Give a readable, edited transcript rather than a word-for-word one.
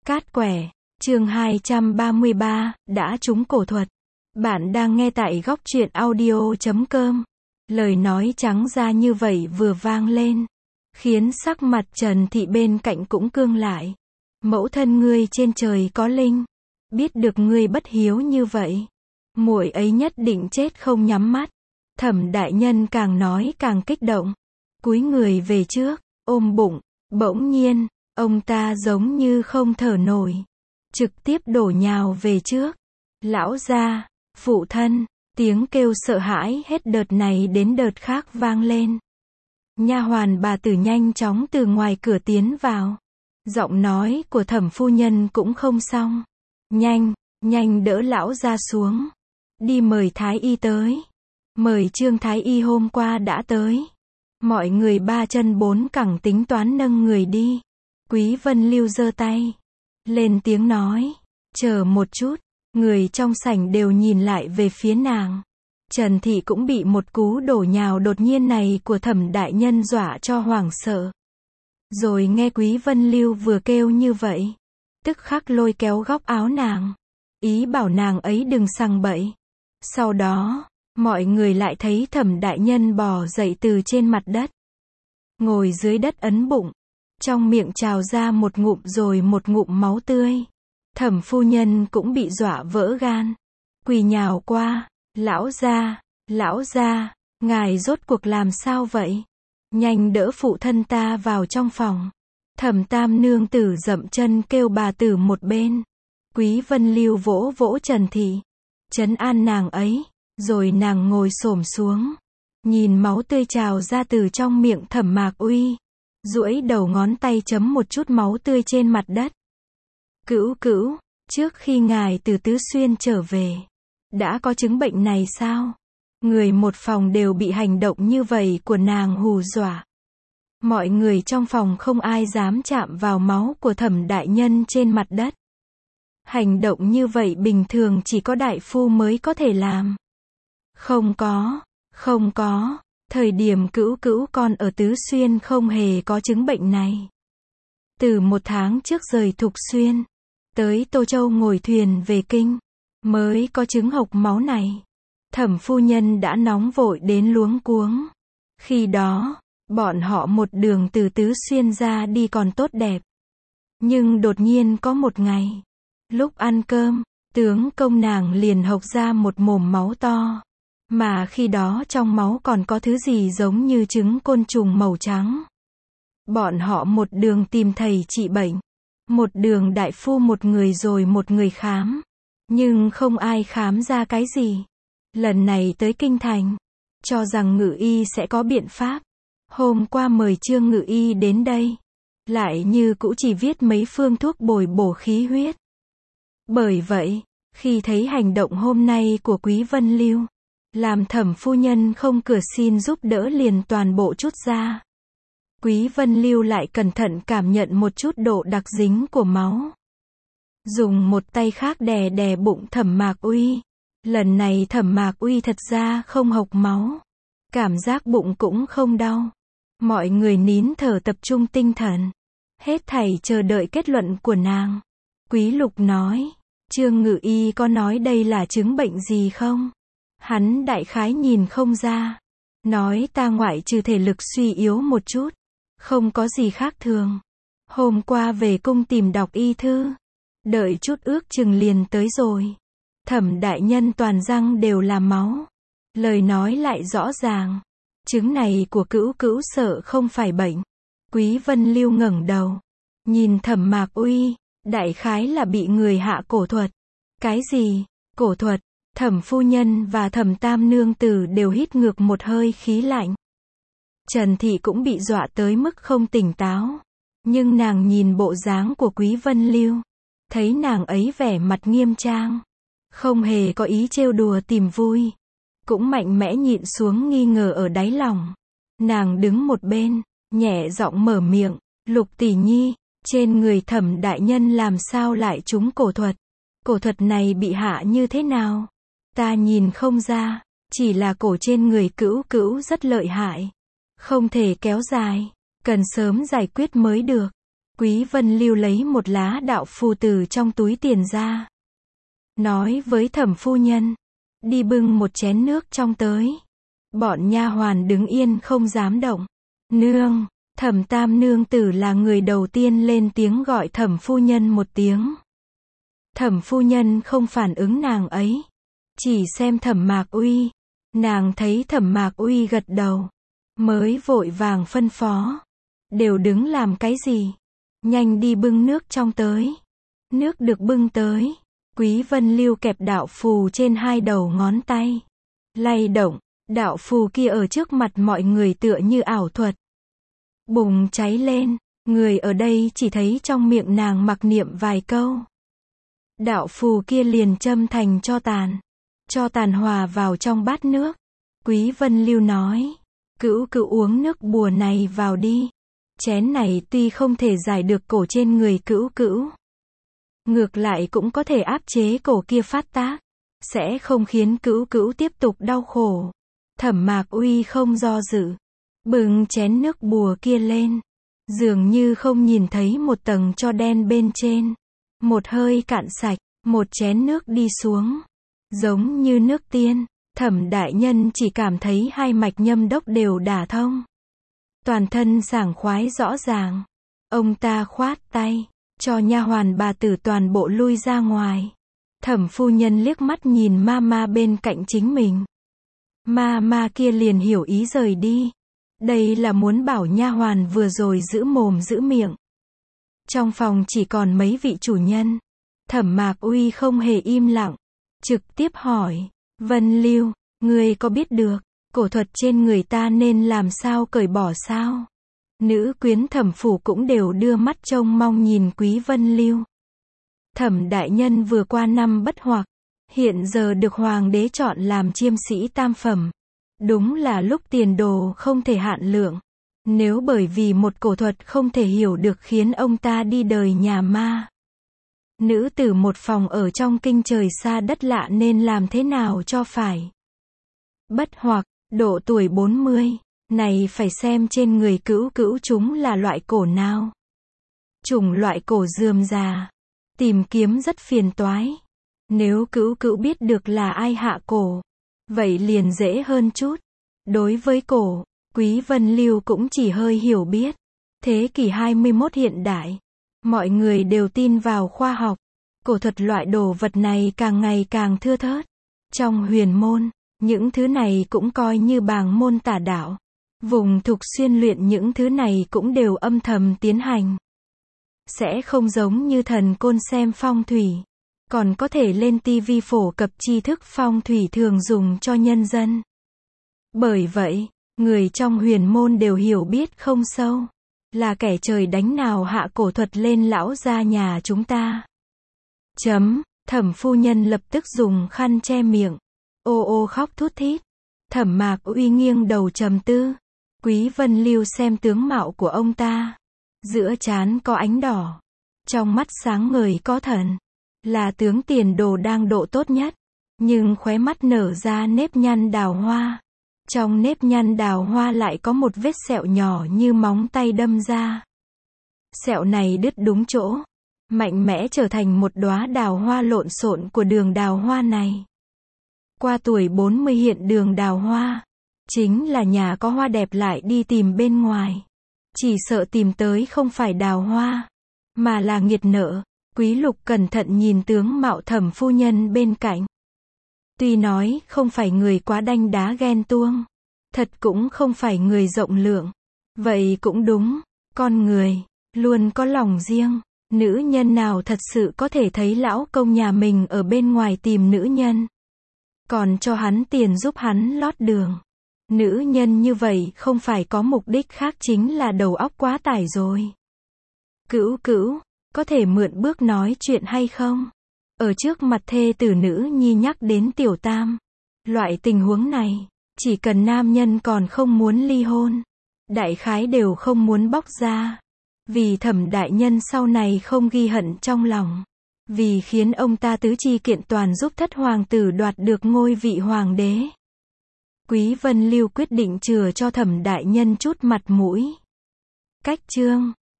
Cát quẻ, chương 233, đã trúng cổ thuật. Bạn đang nghe tại góc truyện audio.com. Lời nói trắng ra như vậy vừa vang lên, khiến sắc mặt Trần Thị bên cạnh cũng cương lại. Mẫu thân ngươi trên trời có linh, biết được ngươi bất hiếu như vậy, muội ấy nhất định chết không nhắm mắt. Thẩm đại nhân càng nói càng kích động, cúi người về trước, ôm bụng, bỗng nhiên, ông ta giống như không thở nổi, trực tiếp đổ nhào về trước. Lão gia, phụ thân, tiếng kêu sợ hãi hết đợt này đến đợt khác vang lên. Nha hoàn bà tử nhanh chóng từ ngoài cửa tiến vào. Giọng nói của Thẩm phu nhân cũng không xong. Nhanh, nhanh đỡ lão gia xuống. Đi mời thái y tới. Mời Trương thái y hôm qua đã tới. Mọi người ba chân bốn cẳng tính toán nâng người đi. Quý Vân Lưu giơ tay lên tiếng nói, chờ một chút. Người trong sảnh đều nhìn lại về phía nàng. Trần Thị cũng bị một cú đổ nhào đột nhiên này của Thẩm đại nhân dọa cho hoảng sợ. Rồi nghe Quý Vân Lưu vừa kêu như vậy, tức khắc lôi kéo góc áo nàng, ý bảo nàng ấy đừng sằng bậy. Sau đó, mọi người lại thấy Thẩm đại nhân bò dậy từ trên mặt đất, ngồi dưới đất ấn bụng, trong miệng trào ra một ngụm rồi một ngụm máu tươi. Thẩm phu nhân cũng bị dọa vỡ gan, quỳ nhào qua, lão gia, ngài rốt cuộc làm sao vậy? Nhanh đỡ phụ thân ta vào trong phòng. Thẩm tam nương tử dậm chân kêu bà tử một bên. Quý Vân Lưu vỗ vỗ Trần Thị, trấn an nàng ấy, rồi nàng ngồi xổm xuống, nhìn máu tươi trào ra từ trong miệng Thẩm Mạc Uy, duỗi đầu ngón tay chấm một chút máu tươi trên mặt đất. Cữu cữu, trước khi ngài từ Tứ Xuyên trở về, đã có chứng bệnh này sao? Người một phòng đều bị hành động như vậy của nàng hù dọa. Mọi người trong phòng không ai dám chạm vào máu của Thẩm đại nhân trên mặt đất. Hành động như vậy bình thường chỉ có đại phu mới có thể làm. Không có, thời điểm cữu cữu con ở Tứ Xuyên không hề có chứng bệnh này. Từ 1 tháng trước rời Thục Xuyên, tới Tô Châu ngồi thuyền về kinh, mới có chứng hộc máu này. Thẩm phu nhân đã nóng vội đến luống cuống. Khi đó, bọn họ một đường từ Tứ Xuyên ra đi còn tốt đẹp. Nhưng đột nhiên có một ngày, lúc ăn cơm, tướng công nàng liền hộc ra một mồm máu to. Mà khi đó trong máu còn có thứ gì giống như trứng côn trùng màu trắng. Bọn họ một đường tìm thầy trị bệnh, một đường đại phu một người rồi một người khám, nhưng không ai khám ra cái gì. Lần này tới kinh thành, cho rằng Ngự y sẽ có biện pháp. Hôm qua mời Trương Ngự y đến đây, lại như cũ chỉ viết mấy phương thuốc bồi bổ khí huyết. Bởi vậy, khi thấy hành động hôm nay của Quý Vân Lưu, làm Thẩm phu nhân không cửa xin giúp đỡ liền toàn bộ trút ra. Quý Vân Lưu lại cẩn thận cảm nhận một chút độ đặc dính của máu. Dùng một tay khác đè đè bụng Thẩm Mạc Uy. Lần này Thẩm Mạc Uy thật ra không hộc máu. Cảm giác bụng cũng không đau. Mọi người nín thở tập trung tinh thần. Hết thảy chờ đợi kết luận của nàng. Quý Lục nói, Trương Ngự y có nói đây là chứng bệnh gì không? Hắn đại khái nhìn không ra. Nói ta ngoại trừ thể lực suy yếu một chút, không có gì khác thường. Hôm qua về cung tìm đọc y thư, đợi chút ước chừng liền tới rồi. Thẩm đại nhân toàn răng đều là máu. Lời nói lại rõ ràng. Chứng này của cữu cữu sợ không phải bệnh. Quý Vân Lưu ngẩng đầu, nhìn Thẩm Mạc Uy, đại khái là bị người hạ cổ thuật. Cái gì? Cổ thuật? Thẩm phu nhân và Thẩm tam nương tử đều hít ngược một hơi khí lạnh. Trần Thị cũng bị dọa tới mức không tỉnh táo. Nhưng nàng nhìn bộ dáng của Quý Vân Lưu, thấy nàng ấy vẻ mặt nghiêm trang, không hề có ý trêu đùa tìm vui, cũng mạnh mẽ nhịn xuống nghi ngờ ở đáy lòng. Nàng đứng một bên, nhẹ giọng mở miệng, Lục tỷ nhi, trên người Thẩm đại nhân làm sao lại trúng cổ thuật? Cổ thuật này bị hạ như thế nào? Ta nhìn không ra, chỉ là cổ trên người cữu cữu rất lợi hại, không thể kéo dài, cần sớm giải quyết mới được. Quý Vân Lưu lấy một lá đạo phù từ trong túi tiền ra. Nói với Thẩm phu nhân, đi bưng một chén nước trong tới. Bọn nha hoàn đứng yên không dám động. Nương, Thẩm tam nương tử là người đầu tiên lên tiếng gọi Thẩm phu nhân một tiếng. Thẩm phu nhân không phản ứng nàng ấy, chỉ xem Thẩm Mạc Uy. Nàng thấy Thẩm Mạc Uy gật đầu, mới vội vàng phân phó. Đều đứng làm cái gì? Nhanh đi bưng nước trong tới. Nước được bưng tới. Quý Vân Lưu kẹp đạo phù trên hai đầu ngón tay. Lay động, đạo phù kia ở trước mặt mọi người tựa như ảo thuật. Bùng cháy lên, người ở đây chỉ thấy trong miệng nàng mặc niệm vài câu. Đạo phù kia liền châm thành cho tàn hòa vào trong bát nước. Quý Vân Lưu nói, Cữu Cữu uống nước bùa này vào đi. Chén này tuy không thể giải được cổ trên người Cữu Cữu, ngược lại cũng có thể áp chế cổ kia phát tác, sẽ không khiến Cữu Cữu tiếp tục đau khổ. Thẩm Mạc Uy không do dự, bưng chén nước bùa kia lên, dường như không nhìn thấy một tầng tro đen bên trên. Một hơi cạn sạch, một chén nước đi xuống, giống như nước tiên. Thẩm đại nhân chỉ cảm thấy hai mạch nhâm đốc đều đả thông, toàn thân sảng khoái rõ ràng. Ông ta khoát tay, cho nha hoàn bà tử toàn bộ lui ra ngoài. Thẩm phu nhân liếc mắt nhìn ma bên cạnh chính mình. Ma kia liền hiểu ý rời đi. Đây là muốn bảo nha hoàn vừa rồi giữ mồm giữ miệng. Trong phòng chỉ còn mấy vị chủ nhân. Thẩm Mạc Uy không hề im lặng, trực tiếp hỏi, Vân Lưu, ngươi có biết được cổ thuật trên người ta nên làm sao cởi bỏ sao? Nữ quyến Thẩm phủ cũng đều đưa mắt trông mong nhìn Quý Vân Lưu. Thẩm đại nhân vừa qua năm bất hoặc, hiện giờ được hoàng đế chọn làm chiêm sĩ tam phẩm. Đúng là lúc tiền đồ không thể hạn lượng. Nếu bởi vì một cổ thuật không thể hiểu được khiến ông ta đi đời nhà ma. Nữ tử một phòng ở trong kinh trời xa đất lạ nên làm thế nào cho phải? Bất hoặc, độ tuổi 40, này phải xem trên người Cữu Cữu chúng là loại cổ nào. Chủng loại cổ rườm rà, tìm kiếm rất phiền toái. Nếu Cữu Cữu biết được là ai hạ cổ, vậy liền dễ hơn chút. Đối với cổ, Quý Vân Lưu cũng chỉ hơi hiểu biết. Thế kỷ 21 hiện đại, mọi người đều tin vào khoa học. Cổ thuật loại đồ vật này càng ngày càng thưa thớt. Trong huyền môn, những thứ này cũng coi như bàng môn tả đạo. Vùng Thục Xuyên luyện những thứ này cũng đều âm thầm tiến hành. Sẽ không giống như thần côn xem phong thủy. Còn có thể lên TV phổ cập tri thức phong thủy thường dùng cho nhân dân. Bởi vậy, người trong huyền môn đều hiểu biết không sâu. Là kẻ trời đánh nào hạ cổ thuật lên lão gia nhà chúng ta. Thẩm phu nhân lập tức dùng khăn che miệng. Ô ô khóc thút thít. Thẩm Mạc Uy nghiêng đầu trầm tư. Quý Vân Lưu xem tướng mạo của ông ta. Giữa trán có ánh đỏ. Trong mắt sáng ngời có thần. Là tướng tiền đồ đang độ tốt nhất. Nhưng khóe mắt nở ra nếp nhăn đào hoa. Trong nếp nhăn đào hoa lại có một vết sẹo nhỏ như móng tay đâm ra. Sẹo này đứt đúng chỗ. Mạnh mẽ trở thành một đóa đào hoa lộn xộn của đường đào hoa này. Qua tuổi 40 hiện đường đào hoa. Chính là nhà có hoa đẹp lại đi tìm bên ngoài. Chỉ sợ tìm tới không phải đào hoa, mà là nghiệt nợ. Quý Lục cẩn thận nhìn tướng mạo Thẩm phu nhân bên cạnh. Tuy nói không phải người quá đanh đá ghen tuông, thật cũng không phải người rộng lượng. Vậy cũng đúng, con người luôn có lòng riêng. Nữ nhân nào thật sự có thể thấy lão công nhà mình ở bên ngoài tìm nữ nhân, còn cho hắn tiền giúp hắn lót đường. Nữ nhân như vậy không phải có mục đích khác chính là đầu óc quá tải rồi. Cữu Cữu, có thể mượn bước nói chuyện hay không? Ở trước mặt thê tử nữ nhi nhắc đến tiểu tam. Loại tình huống này, chỉ cần nam nhân còn không muốn ly hôn, đại khái đều không muốn bóc ra. Vì Thẩm đại nhân sau này không ghi hận trong lòng. Vì khiến ông ta tứ chi kiện toàn giúp thất hoàng tử đoạt được ngôi vị hoàng đế. Quý Vân Lưu quyết định chừa cho Thẩm đại nhân chút mặt mũi. Cách chương